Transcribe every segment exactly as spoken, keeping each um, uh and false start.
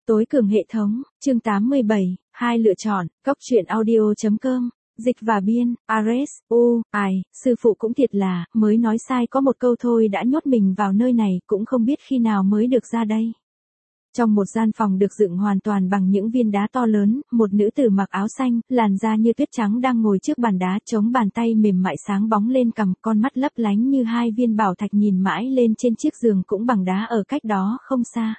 Tối cường hệ thống, chương tám mươi bảy, hai lựa chọn, Cóc truyện audio.com, dịch và biên, Ares, u, ai, sư phụ cũng thiệt là, mới nói sai có một câu thôi đã nhốt mình vào nơi này, cũng không biết khi nào mới được ra đây. Trong một gian phòng được dựng hoàn toàn bằng những viên đá to lớn, một nữ tử mặc áo xanh, làn da như tuyết trắng đang ngồi trước bàn đá, chống bàn tay mềm mại sáng bóng lên cằm, con mắt lấp lánh như hai viên bảo thạch nhìn mãi lên trên chiếc giường cũng bằng đá ở cách đó không xa.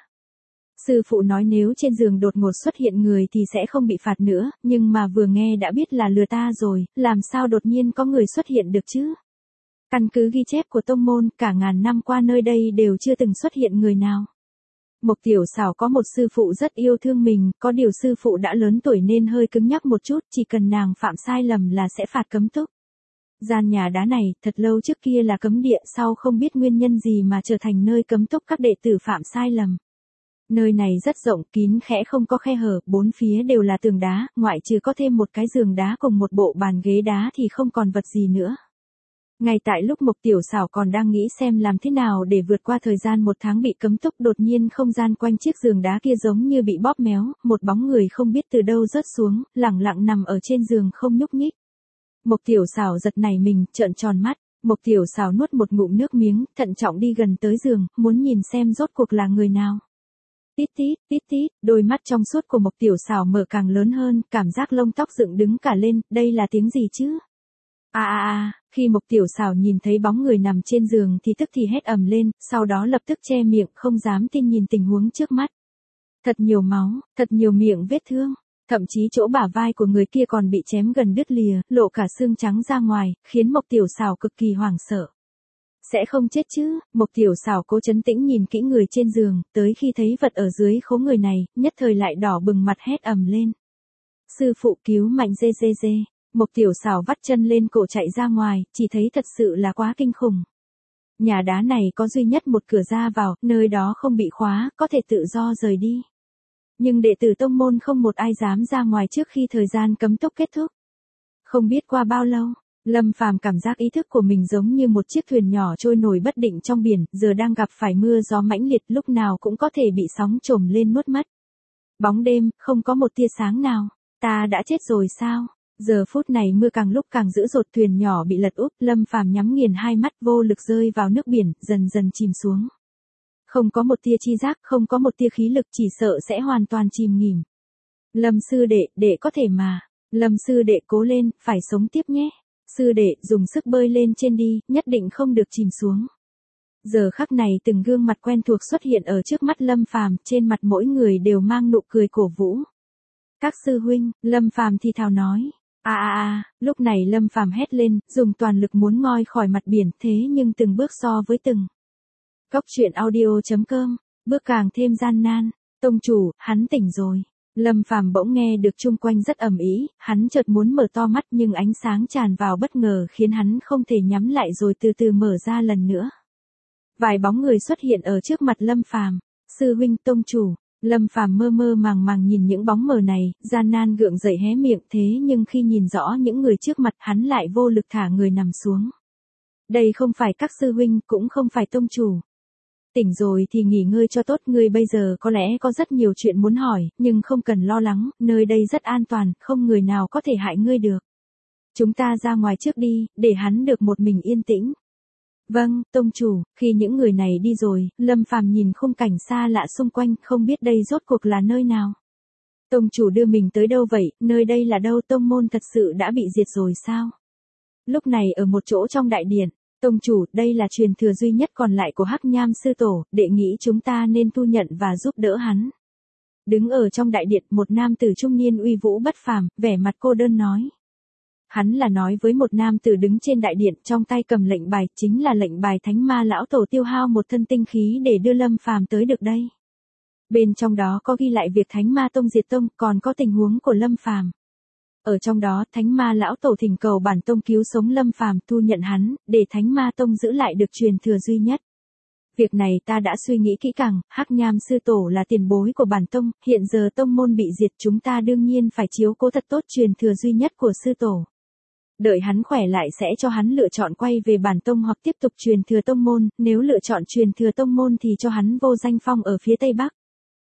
Sư phụ nói nếu trên giường đột ngột xuất hiện người thì sẽ không bị phạt nữa, nhưng mà vừa nghe đã biết là lừa ta rồi, làm sao đột nhiên có người xuất hiện được chứ? Căn cứ ghi chép của tông môn, cả ngàn năm qua nơi đây đều chưa từng xuất hiện người nào. Mộc Tiểu Xảo có một sư phụ rất yêu thương mình, có điều sư phụ đã lớn tuổi nên hơi cứng nhắc một chút, chỉ cần nàng phạm sai lầm là sẽ phạt cấm túc. Gian nhà đá này, thật lâu trước kia là cấm địa, sau không biết nguyên nhân gì mà trở thành nơi cấm túc các đệ tử phạm sai lầm. Nơi này rất rộng, kín khẽ không có khe hở, bốn phía đều là tường đá, ngoại trừ có thêm một cái giường đá cùng một bộ bàn ghế đá thì không còn vật gì nữa. Ngay tại lúc Mộc Tiểu Xảo còn đang nghĩ xem làm thế nào để vượt qua thời gian một tháng bị cấm túc, đột nhiên không gian quanh chiếc giường đá kia giống như bị bóp méo, một bóng người không biết từ đâu rớt xuống, lẳng lặng nằm ở trên giường không nhúc nhích. Mộc Tiểu Xảo giật nảy mình, trợn tròn mắt, Mộc Tiểu Xảo nuốt một ngụm nước miếng, thận trọng đi gần tới giường, muốn nhìn xem rốt cuộc là người nào. Tít tít, tít tít, đôi mắt trong suốt của Mộc Tiểu Xảo mở càng lớn hơn, cảm giác lông tóc dựng đứng cả lên, đây là tiếng gì chứ? À à à, khi Mộc Tiểu Xảo nhìn thấy bóng người nằm trên giường thì tức thì hét ầm lên, sau đó lập tức che miệng, không dám tin nhìn tình huống trước mắt. Thật nhiều máu, thật nhiều miệng vết thương, thậm chí chỗ bả vai của người kia còn bị chém gần đứt lìa, lộ cả xương trắng ra ngoài, khiến Mộc Tiểu Xảo cực kỳ hoảng sợ. Sẽ không chết chứ? Mộc Tiểu Xảo cố trấn tĩnh nhìn kỹ người trên giường, tới khi thấy vật ở dưới khố người này, nhất thời lại đỏ bừng mặt hét ầm lên. Sư phụ cứu mạnh dê dê dê. Mộc Tiểu Xảo vắt chân lên cổ chạy ra ngoài, chỉ thấy thật sự là quá kinh khủng. Nhà đá này có duy nhất một cửa ra vào, nơi đó không bị khóa, có thể tự do rời đi. Nhưng đệ tử tông môn không một ai dám ra ngoài trước khi thời gian cấm túc kết thúc. Không biết qua bao lâu, Lâm Phàm cảm giác ý thức của mình giống như một chiếc thuyền nhỏ trôi nổi bất định trong biển, giờ đang gặp phải mưa gió mãnh liệt, lúc nào cũng có thể bị sóng trồm lên nuốt mất. Bóng đêm, không có một tia sáng nào. Ta đã chết rồi sao? Giờ phút này mưa càng lúc càng dữ dội, thuyền nhỏ bị lật úp, Lâm Phàm nhắm nghiền hai mắt vô lực rơi vào nước biển, dần dần chìm xuống. Không có một tia chi giác, không có một tia khí lực, chỉ sợ sẽ hoàn toàn chìm nghỉm. Lâm sư đệ, đệ có thể mà. Lâm sư đệ cố lên, phải sống tiếp nhé. Sư đệ, dùng sức bơi lên trên đi, nhất định không được chìm xuống. Giờ khắc này từng gương mặt quen thuộc xuất hiện ở trước mắt Lâm Phàm, trên mặt mỗi người đều mang nụ cười cổ vũ. Các sư huynh, Lâm Phàm thì thào nói. À à à, lúc này Lâm Phàm hét lên, dùng toàn lực muốn ngoi khỏi mặt biển, thế nhưng từng bước so với từng. Cóc truyện audio.com, bước càng thêm gian nan. Tông chủ, hắn tỉnh rồi. Lâm Phàm bỗng nghe được chung quanh rất ầm ĩ, hắn chợt muốn mở to mắt nhưng ánh sáng tràn vào bất ngờ khiến hắn không thể nhắm lại rồi từ từ mở ra lần nữa. Vài bóng người xuất hiện ở trước mặt Lâm Phàm. Sư huynh, tông chủ. Lâm Phàm mơ mơ màng màng nhìn những bóng mờ này, gian nan gượng dậy hé miệng, thế nhưng khi nhìn rõ những người trước mặt hắn lại vô lực thả người nằm xuống. Đây không phải các sư huynh, cũng không phải tông chủ. Tỉnh rồi thì nghỉ ngơi cho tốt, ngươi bây giờ có lẽ có rất nhiều chuyện muốn hỏi, nhưng không cần lo lắng, nơi đây rất an toàn, không người nào có thể hại ngươi được. Chúng ta ra ngoài trước đi, để hắn được một mình yên tĩnh. Vâng, tông chủ. Khi những người này đi rồi, Lâm Phàm nhìn khung cảnh xa lạ xung quanh, không biết đây rốt cuộc là nơi nào. Tông chủ đưa mình tới đâu vậy, nơi đây là đâu, tông môn thật sự đã bị diệt rồi sao? Lúc này ở một chỗ trong đại điện, tông chủ, đây là truyền thừa duy nhất còn lại của Hắc Nham sư tổ, đệ nghĩ chúng ta nên thu nhận và giúp đỡ hắn. Đứng ở trong đại điện, một nam tử trung niên uy vũ bất phàm, vẻ mặt cô đơn nói. Hắn là nói với một nam tử đứng trên đại điện, trong tay cầm lệnh bài, chính là lệnh bài Thánh Ma lão tổ tiêu hao một thân tinh khí để đưa Lâm Phàm tới được đây. Bên trong đó có ghi lại việc Thánh Ma tông diệt tông, còn có tình huống của Lâm Phàm. Ở trong đó, Thánh Ma lão tổ thỉnh cầu bản tông cứu sống Lâm Phàm, thu nhận hắn, để Thánh Ma tông giữ lại được truyền thừa duy nhất. Việc này ta đã suy nghĩ kỹ càng, Hắc Nham sư tổ là tiền bối của bản tông, hiện giờ tông môn bị diệt, chúng ta đương nhiên phải chiếu cố thật tốt truyền thừa duy nhất của sư tổ. Đợi hắn khỏe lại sẽ cho hắn lựa chọn quay về bản tông hoặc tiếp tục truyền thừa tông môn, nếu lựa chọn truyền thừa tông môn thì cho hắn vô danh phong ở phía Tây Bắc.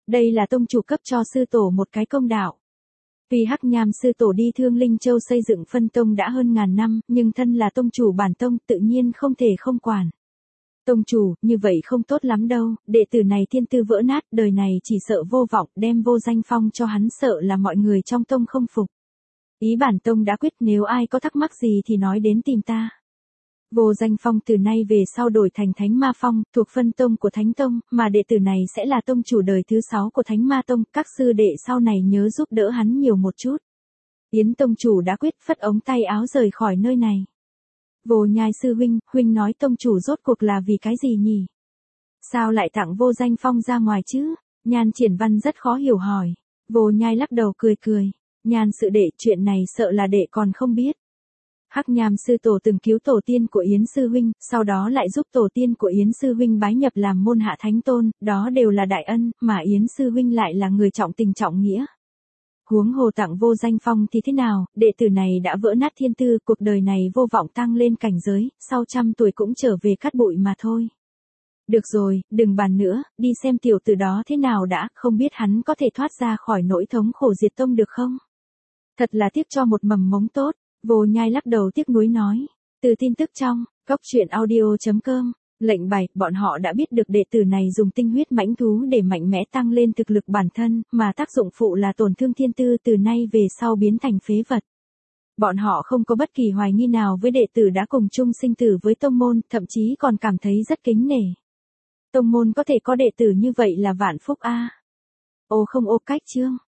Đây là tông chủ cấp cho sư tổ một cái công đạo. Vì Hắc Nham sư tổ đi Thương Linh Châu xây dựng phân tông đã hơn ngàn năm, nhưng thân là tông chủ bản tông tự nhiên không thể không quản. Tông chủ, như vậy không tốt lắm đâu, đệ tử này thiên tư vỡ nát, đời này chỉ sợ vô vọng, đem vô danh phong cho hắn sợ là mọi người trong tông không phục. Ý bản tông đã quyết, nếu ai có thắc mắc gì thì nói đến tìm ta. Vô danh phong từ nay về sau đổi thành Thánh Ma Phong, thuộc phân tông của Thánh Tông, mà đệ tử này sẽ là tông chủ đời thứ sáu của Thánh Ma Tông, các sư đệ sau này nhớ giúp đỡ hắn nhiều một chút. Yến tông chủ đã quyết, phất ống tay áo rời khỏi nơi này. Vô Nhai sư huynh, huynh nói tông chủ rốt cuộc là vì cái gì nhỉ? Sao lại tặng vô danh phong ra ngoài chứ? Nhan Triển Văn rất khó hiểu hỏi. Vô Nhai lắc đầu cười cười. Nhan sự đệ, chuyện này sợ là đệ còn không biết. Hắc Nham sư tổ từng cứu tổ tiên của Yến sư huynh, sau đó lại giúp tổ tiên của Yến sư huynh bái nhập làm môn hạ thánh tôn, đó đều là đại ân, mà Yến sư huynh lại là người trọng tình trọng nghĩa. Huống hồ tặng vô danh phong thì thế nào, đệ tử này đã vỡ nát thiên tư, cuộc đời này vô vọng tăng lên cảnh giới, sau trăm tuổi cũng trở về cát bụi mà thôi. Được rồi, đừng bàn nữa, đi xem tiểu tử đó thế nào đã, không biết hắn có thể thoát ra khỏi nỗi thống khổ diệt tông được không? Thật là tiếc cho một mầm mống tốt. Vô Nhai lắc đầu tiếc nuối nói. Từ tin tức trong cốc truyện audio chấm com, lệnh bài, bọn họ đã biết được đệ tử này dùng tinh huyết mãnh thú để mạnh mẽ tăng lên thực lực bản thân, mà tác dụng phụ là tổn thương thiên tư, từ nay về sau biến thành phế vật. Bọn họ không có bất kỳ hoài nghi nào với đệ tử đã cùng chung sinh tử với tông môn, thậm chí còn cảm thấy rất kính nể. Tông môn có thể có đệ tử như vậy là vạn phúc a. Ô không ô cách chương.